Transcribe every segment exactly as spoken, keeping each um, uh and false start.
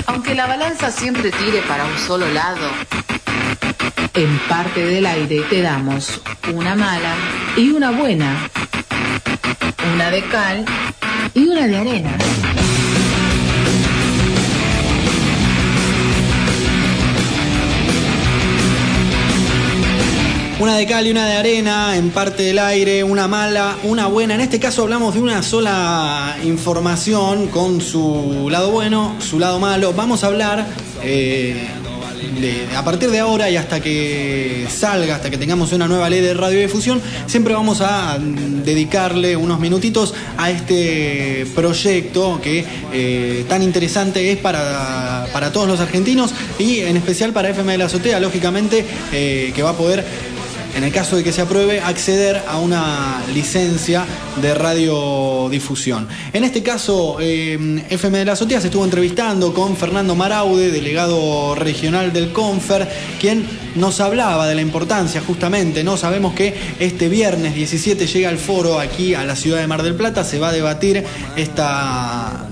Aunque la balanza siempre tire para un solo lado, en Parte del Aire te damos una mala y una buena, una de cal y una de arena. Una de cal y una de arena, en Parte del Aire, una mala, una buena. En este caso hablamos de una sola información con su lado bueno, su lado malo. Vamos a hablar eh, de, a partir de ahora y hasta que salga, hasta que tengamos una nueva ley de radiodifusión, siempre vamos a dedicarle unos minutitos a este proyecto que eh, tan interesante es para, para todos los argentinos y en especial para F M de la Azotea, lógicamente, eh, que va a poder, en el caso de que se apruebe, acceder a una licencia de radiodifusión. En este caso, eh, F M de la Azotea se estuvo entrevistando con Fernando Maraude, delegado regional del CONFER, quien nos hablaba de la importancia justamente, ¿no? Sabemos que este viernes diecisiete llega el foro aquí a la ciudad de Mar del Plata, se va a debatir esta,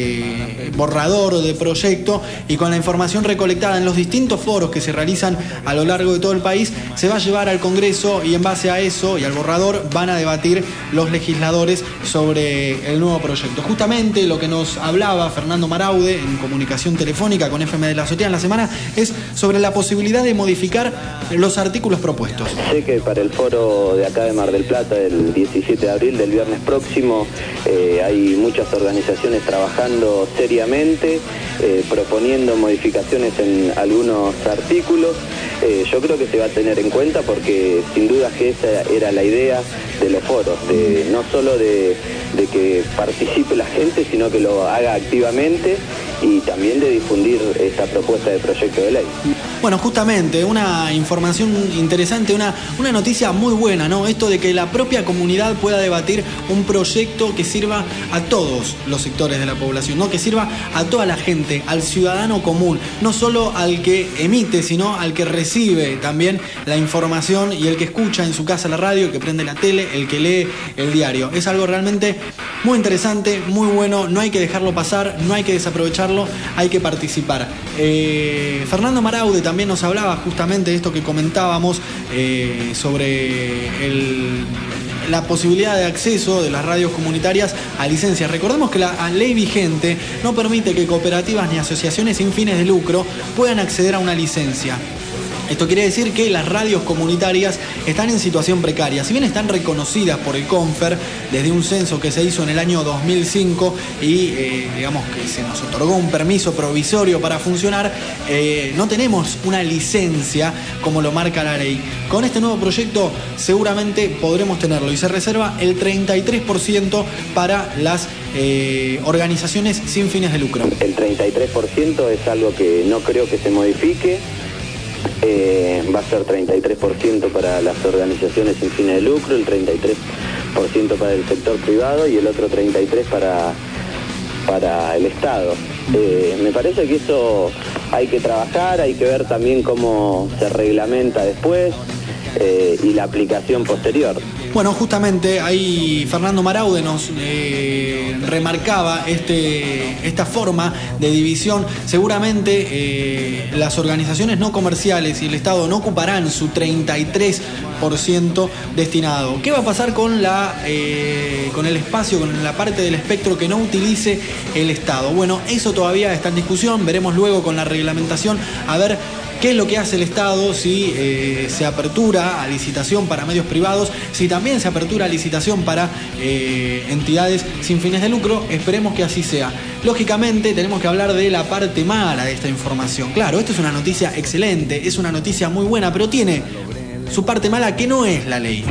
este borrador de proyecto y con la información recolectada en los distintos foros que se realizan a lo largo de todo el país, se va a llevar al Congreso y en base a eso y al borrador van a debatir los legisladores sobre el nuevo proyecto. Justamente lo que nos hablaba Fernando Maraude en comunicación telefónica con F M de la Azotea en la semana es sobre la posibilidad de modificar los artículos propuestos. Sé que para el foro de acá de Mar del Plata del diecisiete de abril, del viernes próximo, eh, hay muchas organizaciones trabajando seriamente, eh, proponiendo modificaciones en algunos artículos. Eh, yo creo que se va a tener en cuenta porque sin duda que esa era la idea de los foros, de, no solo de, de que participe la gente, sino que lo haga activamente y también de difundir esta propuesta de proyecto de ley. Bueno, justamente, una información interesante, una, una noticia muy buena, ¿no? Esto de que la propia comunidad pueda debatir un proyecto que sirva a todos los sectores de la población, ¿no? Que sirva a toda la gente, al ciudadano común, no solo al que emite, sino al que recibe también la información y el que escucha en su casa la radio, el que prende la tele, el que lee el diario. Es algo realmente muy interesante, muy bueno, no hay que dejarlo pasar, no hay que desaprovecharlo, hay que participar. Eh, Fernando Maraude también nos hablaba justamente de esto que comentábamos eh, sobre el, la posibilidad de acceso de las radios comunitarias a licencias. Recordemos que la ley vigente no permite que cooperativas ni asociaciones sin fines de lucro puedan acceder a una licencia. Esto quiere decir que las radios comunitarias están en situación precaria. Si bien están reconocidas por el CONFER desde un censo que se hizo en el año dos mil cinco y eh, digamos que se nos otorgó un permiso provisorio para funcionar, eh, no tenemos una licencia como lo marca la ley. Con este nuevo proyecto seguramente podremos tenerlo y se reserva el treinta y tres por ciento para las eh, organizaciones sin fines de lucro. El treinta y tres por ciento es algo que no creo que se modifique. Eh, va a ser treinta y tres por ciento para las organizaciones sin fines de lucro, el treinta y tres por ciento para el sector privado y el otro treinta y tres por ciento para, para el Estado. Eh, me parece que eso hay que trabajar, hay que ver también cómo se reglamenta después eh, y la aplicación posterior. Bueno, justamente ahí Fernando Maraude nos eh, remarcaba este, esta forma de división. Seguramente eh, las organizaciones no comerciales y el Estado no ocuparán su treinta y tres por ciento destinado. ¿Qué va a pasar con, la, eh, con el espacio, con la parte del espectro que no utilice el Estado? Bueno, eso todavía está en discusión. Veremos luego con la reglamentación a ver qué es lo que hace el Estado, si eh, se apertura a licitación para medios privados, si también se apertura a licitación para eh, entidades sin fines de lucro. Esperemos que así sea. Lógicamente tenemos que hablar de la parte mala de esta información. Claro, esto es una noticia excelente, es una noticia muy buena, pero tiene su parte mala que no es la ley.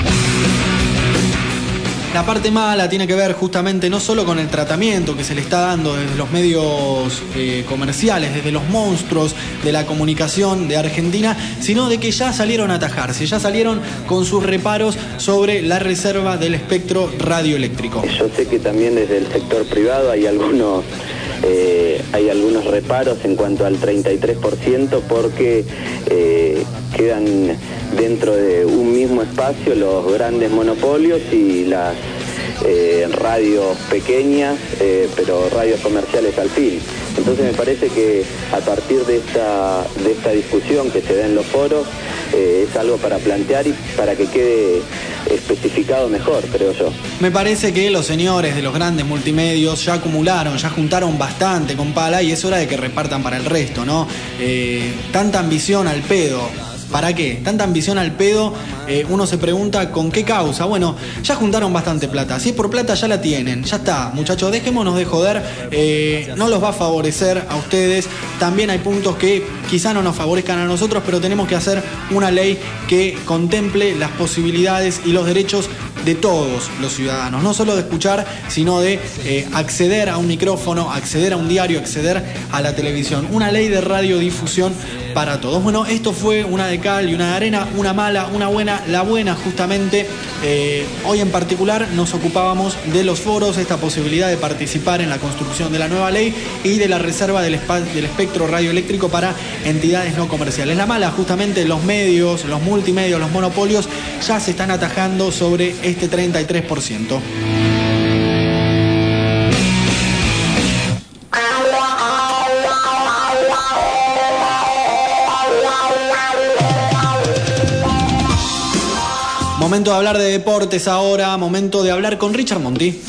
La parte mala tiene que ver justamente no solo con el tratamiento que se le está dando desde los medios eh, comerciales, desde los monstruos de la comunicación de Argentina, sino de que ya salieron a atajarse, ya salieron con sus reparos sobre la reserva del espectro radioeléctrico. Yo sé que también desde el sector privado hay algunos, eh, hay algunos reparos en cuanto al treinta y tres por ciento porque eh, quedan dentro de un mismo espacio los grandes monopolios y las eh, radios pequeñas, eh, pero radios comerciales al fin. Entonces me parece que a partir de esta, de esta discusión que se da en los foros, eh, es algo para plantear y para que quede especificado mejor, creo yo. Me parece que los señores de los grandes multimedios ya acumularon, ya juntaron bastante con pala y es hora de que repartan para el resto, ¿no? Eh, tanta ambición al pedo. ¿Para qué? Tanta ambición al pedo, eh, uno se pregunta con qué causa. Bueno, ya juntaron bastante plata. Si es por plata ya la tienen. Ya está, muchachos, dejémonos de joder. Eh, no los va a favorecer a ustedes. También hay puntos que quizá no nos favorezcan a nosotros, pero tenemos que hacer una ley que contemple las posibilidades y los derechos de todos los ciudadanos. No solo de escuchar, sino de eh, acceder a un micrófono, acceder a un diario, acceder a la televisión. Una ley de radiodifusión para todos. Bueno, esto fue una de cal y una de arena, una mala, una buena. La buena, justamente, eh, hoy en particular nos ocupábamos de los foros, esta posibilidad de participar en la construcción de la nueva ley y de la reserva del, espa- del espectro radioeléctrico para entidades no comerciales. La mala, justamente, los medios, los multimedios, los monopolios ya se están atajando sobre este treinta y tres por ciento. Momento de hablar de deportes ahora, momento de hablar con Richard Monti.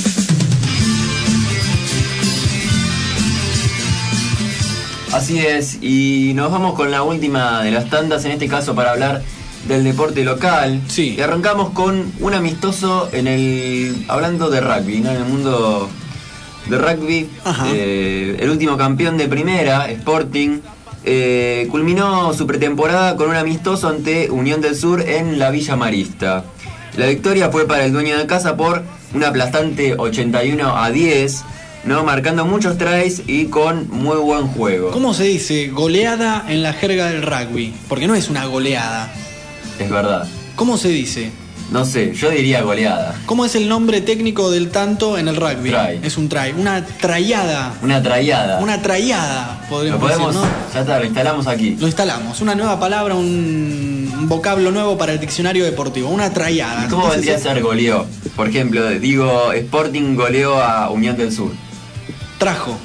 Así es, y nos vamos con la última de las tandas, en este caso para hablar del deporte local. Sí. Y arrancamos con un amistoso en el, hablando de rugby, ¿no? En el mundo de rugby, eh, el último campeón de primera, Sporting, eh, culminó su pretemporada con un amistoso ante Unión del Sur en la Villa Marista. La victoria fue para el dueño de casa por un aplastante ochenta y uno a diez, ¿no? Marcando muchos tries y con muy buen juego. ¿Cómo se dice goleada en la jerga del rugby? Porque no es una goleada. Es verdad. ¿Cómo se dice? No sé, yo diría goleada. ¿Cómo es el nombre técnico del tanto en el rugby? Try. Es un try. Una trayada. Una trayada. Una trayada, podríamos Lo podemos, decir, ¿no? ya está, lo instalamos aquí. Lo instalamos. Una nueva palabra, un, un vocablo nuevo para el diccionario deportivo. Una trayada. ¿Y cómo Entonces, vendría a ser goleó? Por ejemplo, digo, Sporting goleó a Unión del Sur. Trajo.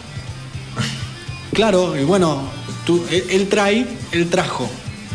Claro, y bueno, tú, él, él trae, él trajo.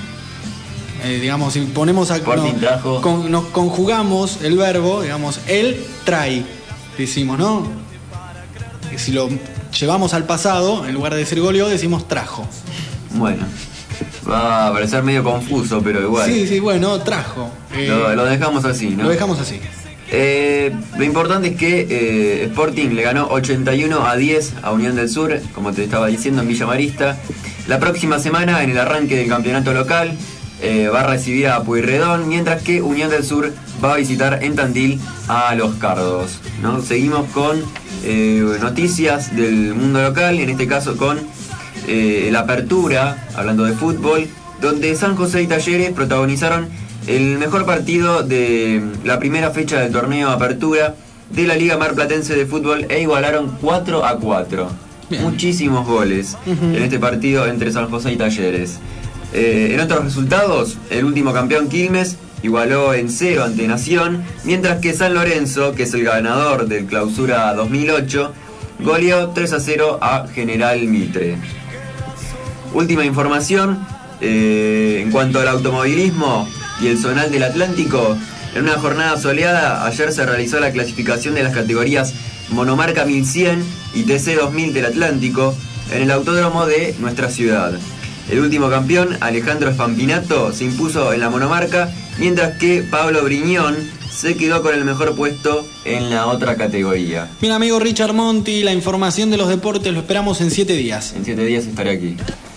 Eh, digamos, si ponemos a, Sporting no, trajo. con, nos conjugamos el verbo, digamos, él trae, decimos, ¿no? Si lo llevamos al pasado, en lugar de decir goleó, decimos trajo. Bueno, va a parecer medio confuso, pero igual. Sí, sí, bueno, trajo. Eh, Lo, lo dejamos así, ¿no? Lo dejamos así. Eh, lo importante es que eh, Sporting le ganó ochenta y uno a diez a Unión del Sur, como te estaba diciendo, en Villa Marista. La próxima semana, en el arranque del campeonato local, eh, va a recibir a Pueyrredón, mientras que Unión del Sur va a visitar en Tandil a Los Cardos, ¿no? Seguimos con eh, noticias del mundo local, en este caso con eh, la apertura, hablando de fútbol, donde San José y Talleres protagonizaron el mejor partido de la primera fecha del torneo Apertura de la Liga Marplatense de Fútbol e igualaron cuatro a cuatro. Bien. Muchísimos goles uh-huh. en este partido entre San José y Talleres. Eh, en otros resultados, el último campeón Quilmes igualó en cero ante Nación, mientras que San Lorenzo, que es el ganador del Clausura dos mil ocho, goleó tres a cero a General Mitre. Última información, eh, en cuanto al automovilismo y el zonal del Atlántico, en una jornada soleada, ayer se realizó la clasificación de las categorías Monomarca mil cien y T C dos mil del Atlántico en el autódromo de nuestra ciudad. El último campeón, Alejandro Spampinato, se impuso en la monomarca, mientras que Pablo Briñón se quedó con el mejor puesto en la otra categoría. Bien, amigo Richard Monti, la información de los deportes lo esperamos en siete días. En siete días estaré aquí.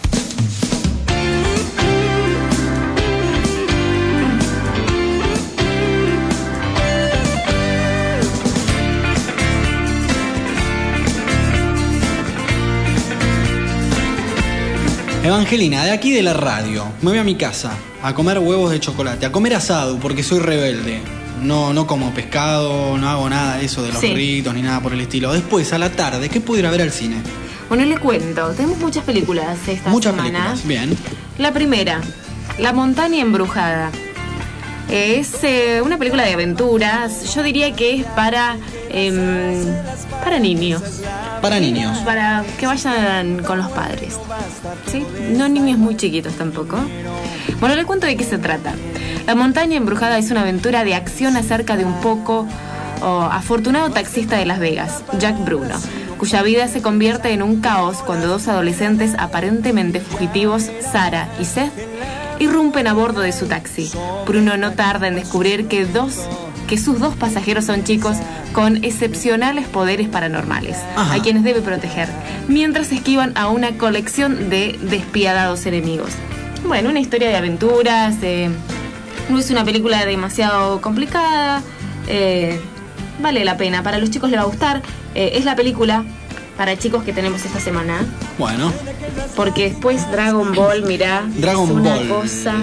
Evangelina, de aquí de la radio, me voy a mi casa a comer huevos de chocolate, a comer asado porque soy rebelde. No, no como pescado, no hago nada de eso de los sí. ritos ni nada por el estilo. Después, a la tarde, ¿qué puedo ir a ver al cine? Bueno, le cuento, tenemos muchas películas esta muchas semana. Muchas películas, bien. La primera, La montaña embrujada. Es eh, una película de aventuras. Yo diría que es para eh, para niños. Para niños. Para que vayan con los padres. ¿Sí? No niños muy chiquitos tampoco. Bueno, le cuento de qué se trata. La montaña embrujada es una aventura de acción acerca de un poco oh, afortunado taxista de Las Vegas, Jack Bruno, cuya vida se convierte en un caos cuando dos adolescentes aparentemente fugitivos, Sarah y Seth, irrumpen a bordo de su taxi. Bruno no tarda en descubrir que, dos, que sus dos pasajeros son chicos con excepcionales poderes paranormales, Ajá. a quienes debe proteger, mientras esquivan a una colección de despiadados enemigos. Bueno, una historia de aventuras, eh, no es una película demasiado complicada, eh, vale la pena, para los chicos les va a gustar, eh, es la película para chicos que tenemos esta semana. Bueno. Porque después Dragon Ball, mirá, Dragon es una Ball. cosa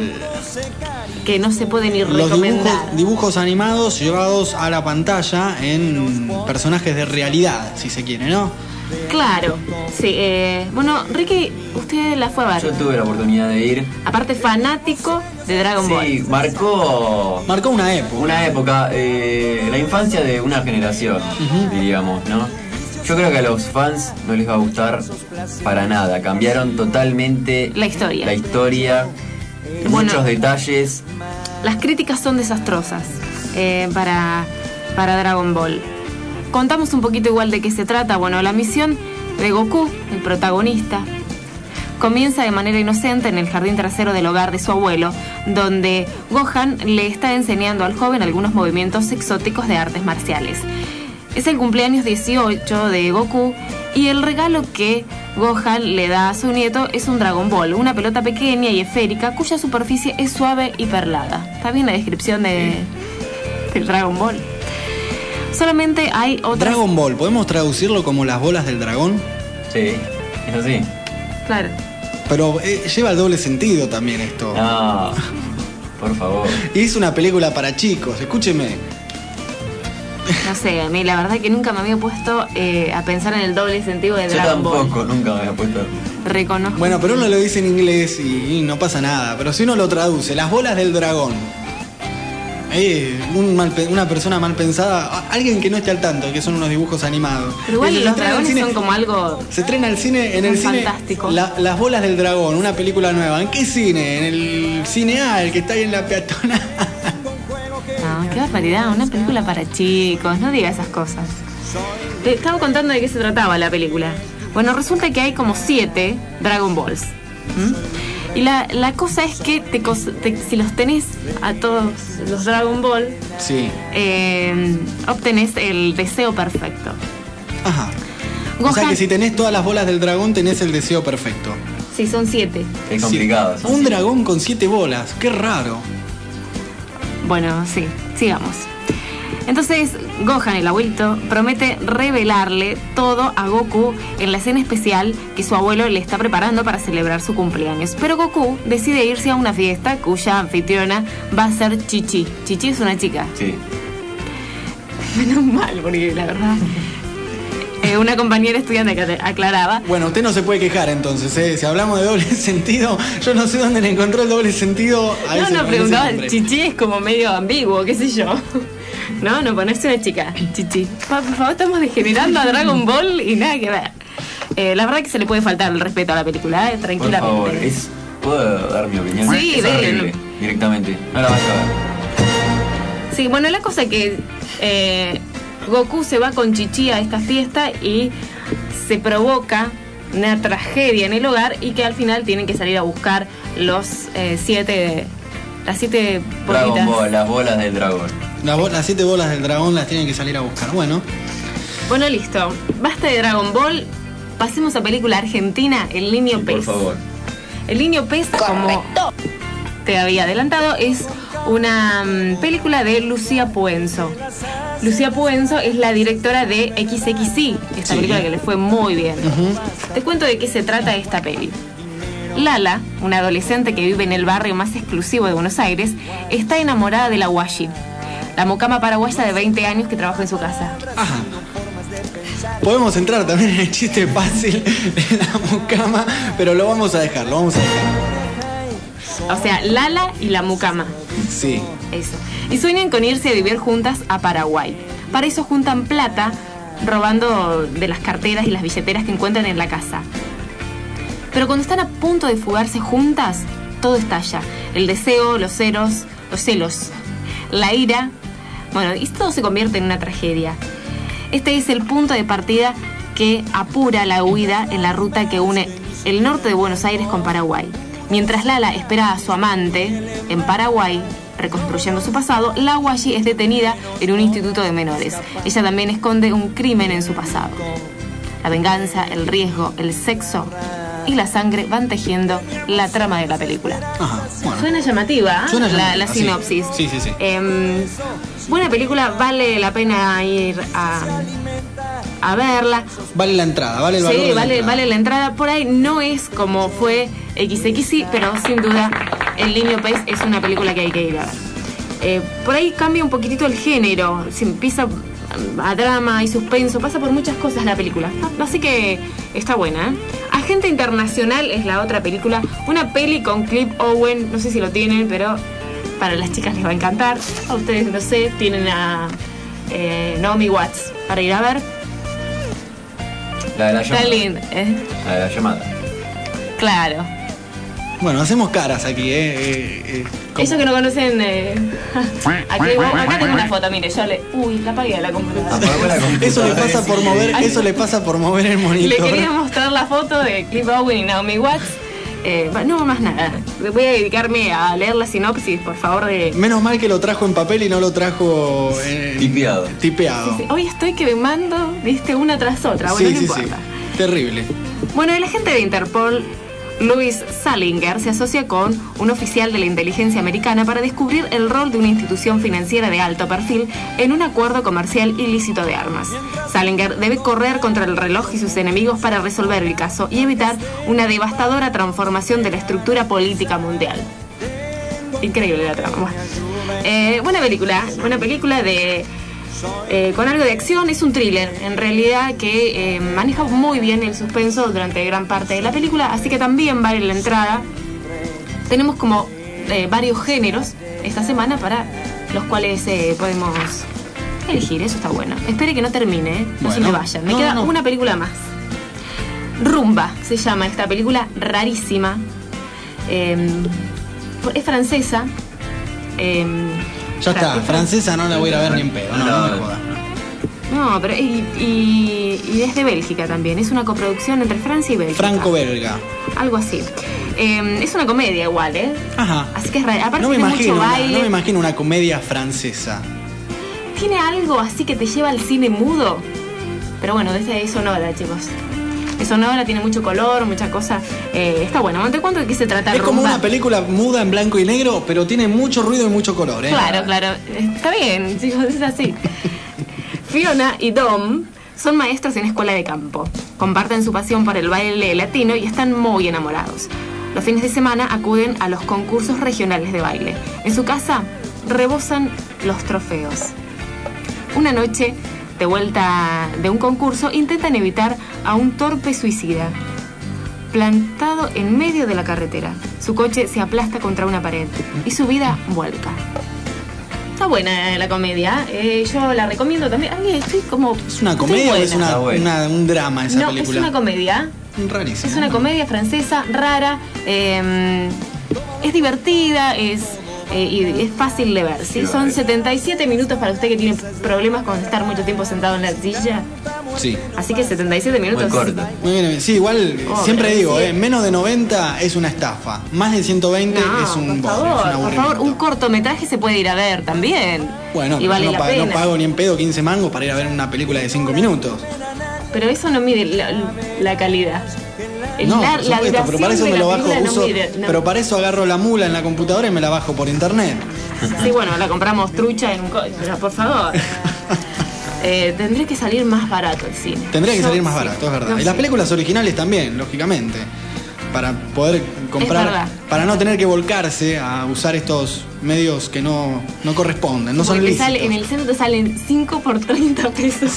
que no se puede ni Los recomendar. dibujos, dibujos animados llevados a la pantalla en personajes de realidad, si se quiere, ¿no? Claro, sí. Eh, bueno, Ricky, usted la fue a ver. Yo tuve la oportunidad de ir. Aparte, fanático de Dragon Sí, Ball. Sí, marcó... Marcó una época. Una época, eh, la infancia de una generación, uh-huh. diríamos, ¿no? Yo creo que a los fans no les va a gustar para nada. Cambiaron totalmente la historia. La historia, bueno, muchos detalles. Las críticas son desastrosas eh, para, para Dragon Ball. Contamos un poquito igual de qué se trata. Bueno, la misión de Goku, el protagonista, comienza de manera inocente en el jardín trasero del hogar de su abuelo, donde Gohan le está enseñando al joven algunos movimientos exóticos de artes marciales. Es el cumpleaños dieciocho de Goku y el regalo que Gohan le da a su nieto es un Dragon Ball, una pelota pequeña y esférica cuya superficie es suave y perlada. ¿Está bien la descripción de, del Dragon Ball? Solamente hay otras... Dragon Ball, ¿podemos traducirlo como las bolas del dragón? Sí, es así. Claro. Pero eh, lleva el doble sentido también esto. No, por favor. Y es una película para chicos, escúcheme. No sé, a mí la verdad que nunca me había puesto eh, a pensar en el doble sentido de Dragon Ball. Yo tampoco, nunca me había puesto. Reconozco. Bueno, pero uno lo dice en inglés y, y no pasa nada. Pero si uno lo traduce, las bolas del dragón. Eh, un mal, una persona mal pensada, alguien que no esté al tanto, que son unos dibujos animados. Pero igual Eh, los se dragones cine, son como algo... Se estrena el cine, en el cine fantástico. La, Las bolas del dragón, una película nueva. ¿En qué cine? En el cine A, el que está ahí en la peatona. No, qué barbaridad, una película para chicos, no diga esas cosas. Te estaba contando de qué se trataba la película. Bueno, resulta que hay como siete Dragon Balls. ¿Mm? Y la, la cosa es que te, te, si los tenés a todos los Dragon Ball, sí. eh, obtenés el deseo perfecto. Ajá. Gohan, o sea que si tenés todas las bolas del dragón, tenés el deseo perfecto. Sí, son siete. Es complicado. Sí. Un siete. Dragón con siete bolas, qué raro. Bueno, sí, sigamos. Entonces, Gohan, el abuelito, promete revelarle todo a Goku en la cena especial que su abuelo le está preparando para celebrar su cumpleaños. Pero Goku decide irse a una fiesta cuya anfitriona va a ser Chichi. Chichi es una chica. Sí. Menos mal, porque la verdad... Eh, una compañera estudiante que aclaraba. Bueno, usted no se puede quejar entonces, ¿eh? Si hablamos de doble sentido, yo no sé dónde le encontró el doble sentido a no, ese no, preguntaba, ese Chichi es como medio ambiguo, qué sé yo. No, no ponerse una chica, Chichi. Por favor, estamos degenerando a Dragon Ball y nada que ver. Eh, la verdad que se le puede faltar el respeto a la película, eh, tranquilamente. Por favor, es, ¿puedo dar mi opinión? Sí, es déle. horrible, directamente. No la vas a ver. Sí, bueno, la cosa es que eh, Goku se va con Chichi a esta fiesta y se provoca una tragedia en el hogar y que al final tienen que salir a buscar los eh, siete, las siete Dragon bolitas. Ball, las bolas del dragón. La bo- las siete bolas del dragón las tienen que salir a buscar. Bueno. Bueno, listo. Basta de Dragon Ball. Pasemos a película argentina, El Niño Sí, Pez. por favor. El Niño Pez, como te había adelantado, es una um, película de Lucía Puenzo. Lucía Puenzo es la directora de X X I, esta Sí. película que le fue muy bien. Uh-huh. Te cuento de qué se trata esta peli. Lala, una adolescente que vive en el barrio más exclusivo de Buenos Aires, está enamorada de la Washi, la mucama paraguaya de veinte años que trabaja en su casa. Ajá. Podemos entrar también en el chiste fácil de la mucama, pero lo vamos a dejar, lo vamos a dejar. O sea, Lala y la mucama. Sí. Eso. Y sueñan con irse a vivir juntas a Paraguay. Para eso juntan plata robando de las carteras y las billeteras que encuentran en la casa. Pero cuando están a punto de fugarse juntas, todo estalla. El deseo, los celos, los celos, la ira, bueno, y todo se convierte en una tragedia. Este es el punto de partida que apura la huida en la ruta que une el norte de Buenos Aires con Paraguay. Mientras Lala espera a su amante en Paraguay, reconstruyendo su pasado, la Guayi es detenida en un instituto de menores. Ella también esconde un crimen en su pasado. La venganza, el riesgo, el sexo y la sangre van tejiendo la trama de la película. Ajá, bueno. Suena llamativa, ¿eh? Suena llamativa, la, la sí. sinopsis. Sí, sí, sí. Eh, buena película, vale la pena ir a, a verla. Vale la entrada, vale el valor Sí, de la vale, entrada. vale la entrada. Por ahí no es como fue equis equis i, pero sin duda El Niño Pez es una película que hay que ir a ver. Eh, por ahí cambia un poquitito el género, se empieza a drama y suspenso, pasa por muchas cosas la película. Así que está buena, ¿eh? Agente Internacional es la otra película, una peli con Clive Owen, no sé si lo tienen, pero para las chicas les va a encantar. A ustedes no sé, tienen a eh, Naomi Watts para ir a ver. La de la llamada. Está linda, ¿eh? La de la llamada. Claro. Bueno, hacemos caras aquí, ¿eh? eh, eh como- Ellos que no conocen. Eh, aquí, acá tengo una foto, mire, yo le. Uy, la apagué de la computadora. Apagó la computadora. Eso le pasa por mover, eso le pasa por mover el Le monitor. quería mostrar la foto de Clive Owen y Naomi Watts. Eh, no más nada. Voy a dedicarme a leer la sinopsis, por favor. De... Menos mal que lo trajo en papel y no lo trajo eh, Tipeado. tipeado. Sí, hoy estoy que me mando, viste, una tras otra. Bueno, Sí, no sí, importa. sí. Terrible. Bueno, el agente de Interpol, Louis Salinger, se asocia con un oficial de la inteligencia americana para descubrir el rol de una institución financiera de alto perfil en un acuerdo comercial ilícito de armas. Salinger debe correr contra el reloj y sus enemigos para resolver el caso y evitar una devastadora transformación de la estructura política mundial. Increíble la trama. Bueno, eh, buena película, buena película de... Eh, con algo de acción, es un thriller en realidad que eh, maneja muy bien el suspenso durante gran parte de la película, así que también vale la entrada. Tenemos como eh, varios géneros esta semana para los cuales eh, podemos elegir, eso está bueno. Espere que no termine, ¿eh? No se Bueno. me vayan, me No, queda no. una película más. Rumba se llama esta película, rarísima. Eh, es francesa. Eh, Ya está, es fran- francesa no la voy a ir a ver ni en pedo, no, no, me jodas. No, pero y, y, y es de Bélgica también. Es una coproducción entre Francia y Bélgica. Franco-belga. Algo así. Eh, es una comedia igual, ¿eh? Ajá. Así que es raro. Aparte No me, tiene imagino mucho una, baile. no me imagino una comedia francesa. Tiene algo así que te lleva al cine mudo. Pero bueno, desde es sonora, chicos. Es sonora, tiene mucho color, mucha cosa. Eh, está bueno. ¿De cuánto de qué se trata Es como Rumba? una película muda en blanco y negro, pero tiene mucho ruido y mucho color, ¿eh? Claro, claro. Está bien, chicos, es así. Fiona y Dom son maestros en escuela de campo. Comparten su pasión por el baile latino y están muy enamorados. Los fines de semana acuden a los concursos regionales de baile. En su casa rebosan los trofeos. Una noche, de vuelta de un concurso, intentan evitar a un torpe suicida plantado en medio de la carretera. Su coche se aplasta contra una pared y su vida vuelca. Está buena la comedia, eh, yo la recomiendo también. Ay, estoy como... ¿Es una estoy comedia o es buena. una, Está buena. una- un drama esa No, película? es una comedia. Rarísimo. Es una comedia francesa, rara, eh, es divertida, es, eh, y es fácil de ver. ¿Sí? Son setenta y siete minutos para usted que tiene problemas con estar mucho tiempo sentado en la silla. Sí. Así que setenta y siete minutos. Muy corto. Muy bien, sí, igual Oh, siempre pero digo, sí. eh, menos de noventa es una estafa. Más de ciento veinte No, es un por bodrio, es un favor, por aburrimiento. favor, un cortometraje se puede ir a ver también. Bueno, y pero vale yo no, la pa- pena. no pago ni en pedo quince mangos para ir a ver una película de cinco minutos. Pero eso no mide la, la calidad. No, la, por la supuesto, pero para eso duración me de lo la bajo, película no uso, mide, no. pero para eso agarro la mula en la computadora y me la bajo por internet. Sí, bueno, la compramos trucha en un... co- Pero por favor. Eh, tendría que salir más barato el cine. Tendría que Yo- salir más sí, barato, es verdad. no y las sé. películas originales también, lógicamente. Para poder comprar, verdad. para no tener que volcarse a usar estos medios que no, no corresponden, no son Porque lícitos. sale, en el centro te salen cinco por treinta pesos.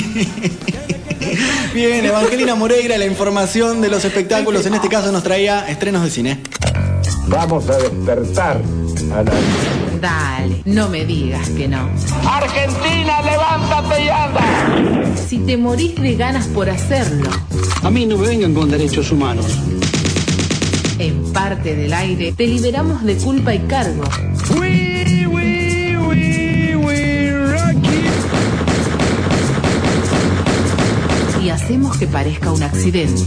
Bien, Evangelina Moreira, la información de los espectáculos, en este caso nos traía estrenos de cine. Vamos a despertar a la Dale, no me digas que no. Argentina, levántate y anda. Si te morís de ganas por hacerlo. A mí no me vengan con derechos humanos. En Parte del Aire te liberamos de culpa y cargo. We, we, we, we Rocky. Y hacemos que parezca un accidente.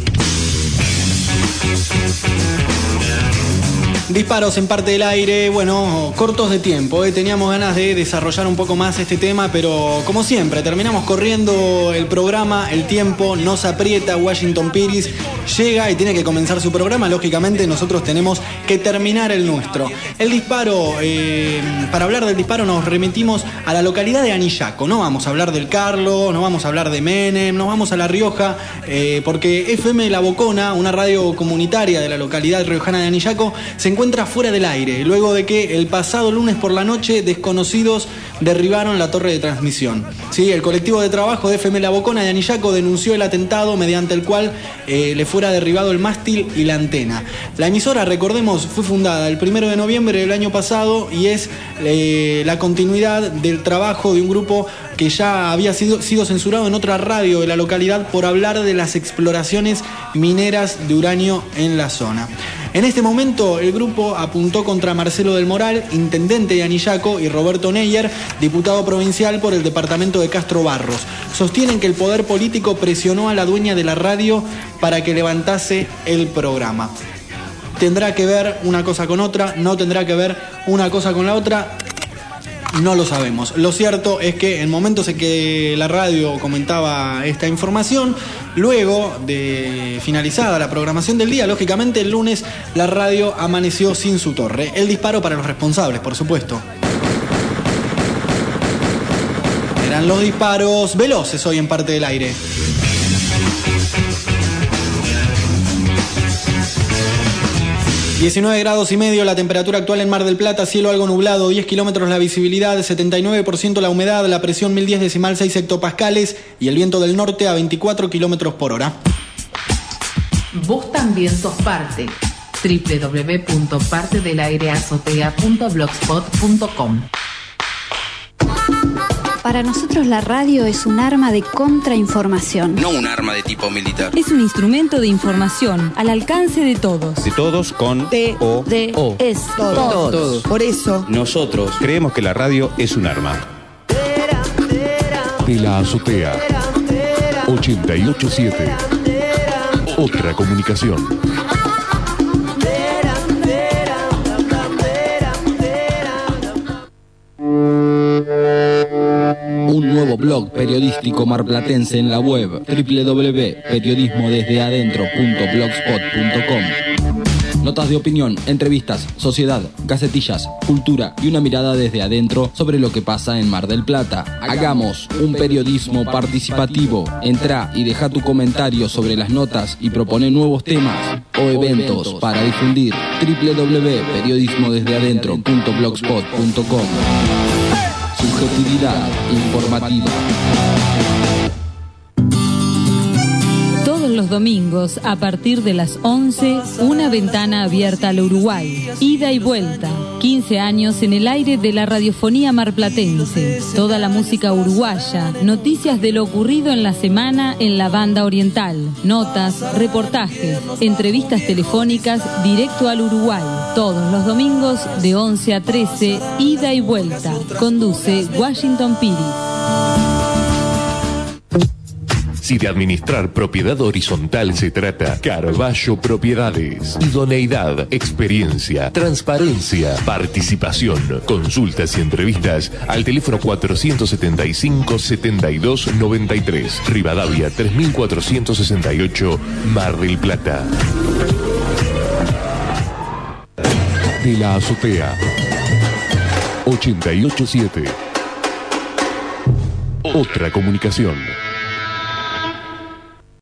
Disparos en Parte del Aire, bueno, cortos de tiempo, ¿eh? Teníamos ganas de desarrollar un poco más este tema, pero como siempre, terminamos corriendo el programa, el tiempo nos aprieta, Washington Piris llega y tiene que comenzar su programa, lógicamente nosotros tenemos que terminar el nuestro. El disparo, eh, para hablar del disparo nos remitimos a la localidad de Anillaco, no vamos a hablar del Carlo, no vamos a hablar de Menem, no vamos a La Rioja, eh, porque F M La Bocona, una radio comunitaria de la localidad riojana de Anillaco, se encuentra fuera del aire, luego de que el pasado lunes por la noche desconocidos derribaron la torre de transmisión. Sí, el colectivo de trabajo de F M La Bocona de Anillaco denunció el atentado mediante el cual eh, le fuera derribado el mástil y la antena. La emisora, recordemos, fue fundada el primero de noviembre del año pasado y es eh, la continuidad del trabajo de un grupo que ya había sido, sido censurado en otra radio de la localidad por hablar de las exploraciones mineras de uranio en la zona. En este momento el grupo apuntó contra Marcelo del Moral, intendente de Anillaco, y Roberto Neyer, diputado provincial por el departamento de Castro Barros. Sostienen que el poder político presionó a la dueña de la radio para que levantase el programa. ¿Tendrá que ver una cosa con otra? ¿No tendrá que ver una cosa con la otra? No lo sabemos. Lo cierto es que en momentos en que la radio comentaba esta información, luego de finalizada la programación del día, lógicamente el lunes la radio amaneció sin su torre. El disparo para los responsables, por supuesto. Eran los disparos veloces hoy en Parte del Aire. diecinueve grados y medio la temperatura actual en Mar del Plata, cielo algo nublado, diez kilómetros la visibilidad, setenta y nueve por ciento la humedad, la presión mil diez decimal seis hectopascales y el viento del norte a veinticuatro kilómetros por hora. Vos también sos parte. doble u doble u doble u punto parte del aire azotea punto blogspot punto com. Para nosotros la radio es un arma de contrainformación. No un arma de tipo militar. Es un instrumento de información al alcance de todos. De todos con T O D O. Es todos. Todos. Todos. Por eso nosotros creemos que la radio es un arma. De la azotea ochenta y ocho punto siete. Otra comunicación. Un nuevo blog periodístico marplatense en la web doble u doble u doble u punto periodismo desde adentro punto blogspot punto com. Notas de opinión, entrevistas, sociedad, gacetillas, cultura y una mirada desde adentro sobre lo que pasa en Mar del Plata. Hagamos un periodismo participativo. Entrá y deja tu comentario sobre las notas y propone nuevos temas o eventos para difundir. doble u doble u doble u punto periodismo desde adentro punto blogspot punto com. Subjetividad informativa. todos los domingos a partir de las once, una ventana abierta al Uruguay. Ida y vuelta. quince años en el aire de la radiofonía marplatense. Toda la música uruguaya, noticias de lo ocurrido en la semana en la banda oriental, notas, reportajes, entrevistas telefónicas directo al Uruguay. Todos los domingos de once a trece, ida y vuelta. Conduce Washington Piris. Si de administrar propiedad horizontal se trata, Carballo Propiedades. Idoneidad, experiencia, transparencia, participación. Consultas y entrevistas al teléfono cuatrocientos setenta y cinco, setenta y dos noventa y tres. Rivadavia tres mil cuatrocientos sesenta y ocho, Mar del Plata. De la azotea ochenta y ocho punto siete. Otra comunicación.